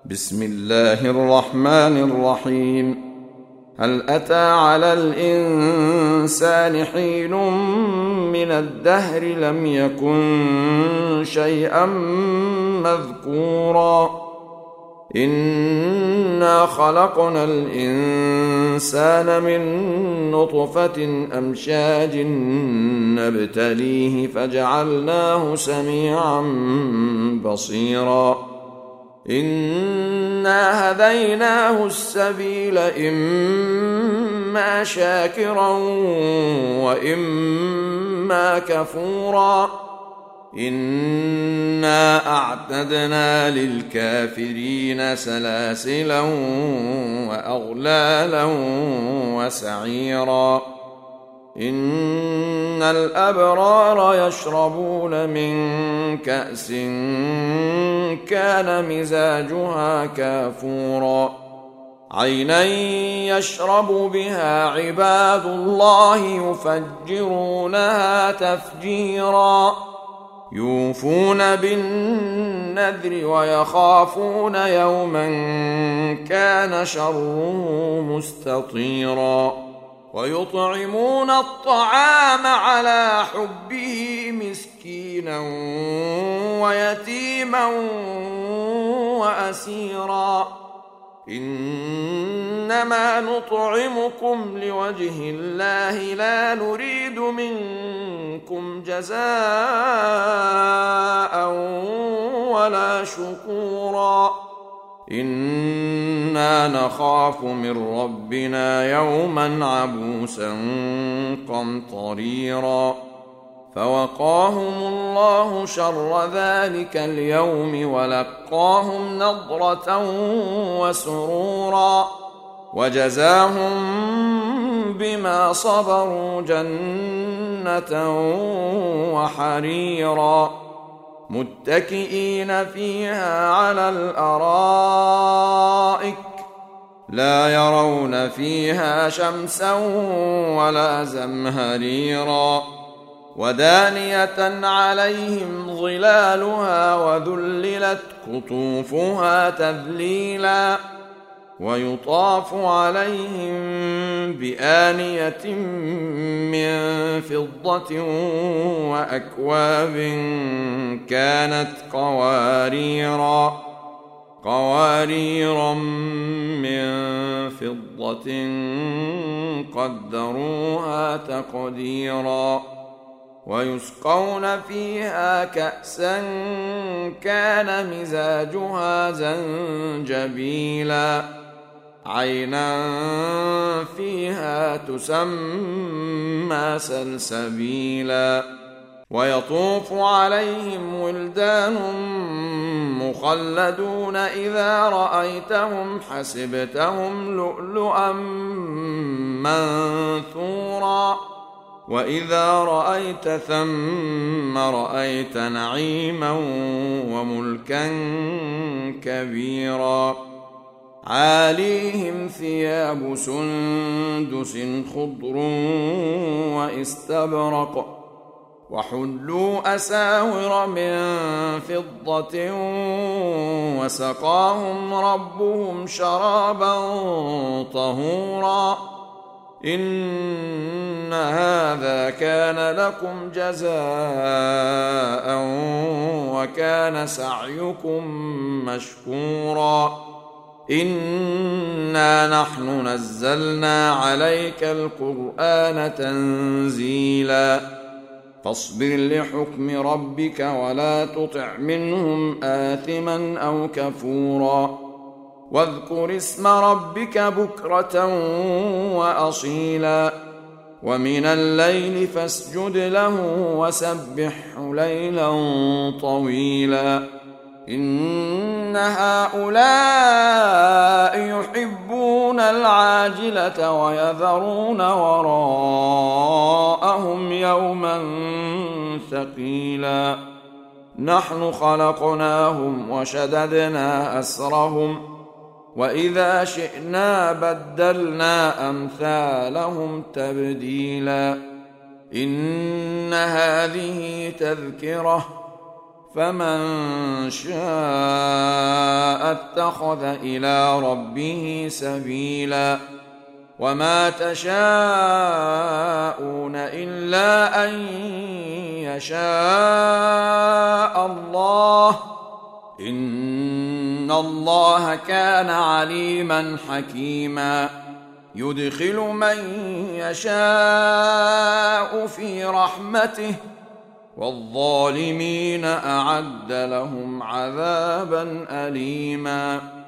بسم الله الرحمن الرحيم. هل أتى على الإنسان حين من الدهر لم يكن شيئا مذكورا إنا خلقنا الإنسان من نطفة أمشاج نبتليه فجعلناه سميعا بصيرا إنا هديناه السبيل إما شاكرا وإما كفورا إنا أعتدنا للكافرين سلاسلا وأغلالا وسعيرا إن الأبرار يشربون من كأس كان مزاجها كافورا عينا يشرب بها عباد الله يفجرونها تفجيرا يوفون بالنذر ويخافون يوما كان شره مستطيرا ويطعمون الطعام على حبه مسكينا ويتيما وأسيرا إنما نطعمكم لوجه الله لا نريد منكم جزاء ولا شكورا إنا نخاف من ربنا يوما عبوسا قمطريرا فوقاهم الله شر ذلك اليوم ولقاهم نضرة وسرورا وجزاهم بما صبروا جنة وحريرا متكئين فيها على الأرائك لا يرون فيها شمسا ولا زمهريرا ودانية عليهم ظلالها وذللت قطوفها تذليلا ويطاف عليهم بآنية من فضة وأكواب كانت قواريرا من فضة قدروها تقديرا ويسقون فيها كأسا كان مزاجها زنجبيلا عينا فيها تسمى سلسبيلا ويطوف عليهم ولدان مخلدون إذا رأيتهم حسبتهم لؤلؤا منثورا وإذا رأيت ثم رأيت نعيما وملكا كبيرا عاليهم ثياب سندس خضر واستبرق وحلوا أساور من فضة وسقاهم ربهم شرابا طهورا إن هذا كان لكم جزاء وكان سعيكم مشكورا إنا نحن نزلنا عليك القرآن تنزيلا فاصبر لحكم ربك ولا تطع منهم آثما أو كفورا واذكر اسم ربك بكرة وأصيلا ومن الليل فاسجد له وسبحه ليلا طويلا إن هؤلاء يحبون العاجلة ويذرون وراءهم يوما ثقيلا نحن خلقناهم وشددنا أسرهم وإذا شئنا بدلنا أمثالهم تبديلا إن هذه تذكرة فمن شاء اتخذ إلى ربه سبيلا وما تشاءون إلا أن يشاء الله إن الله كان عليما حكيما يدخل من يشاء في رحمته والظالمين أعد لهم عذابا أليما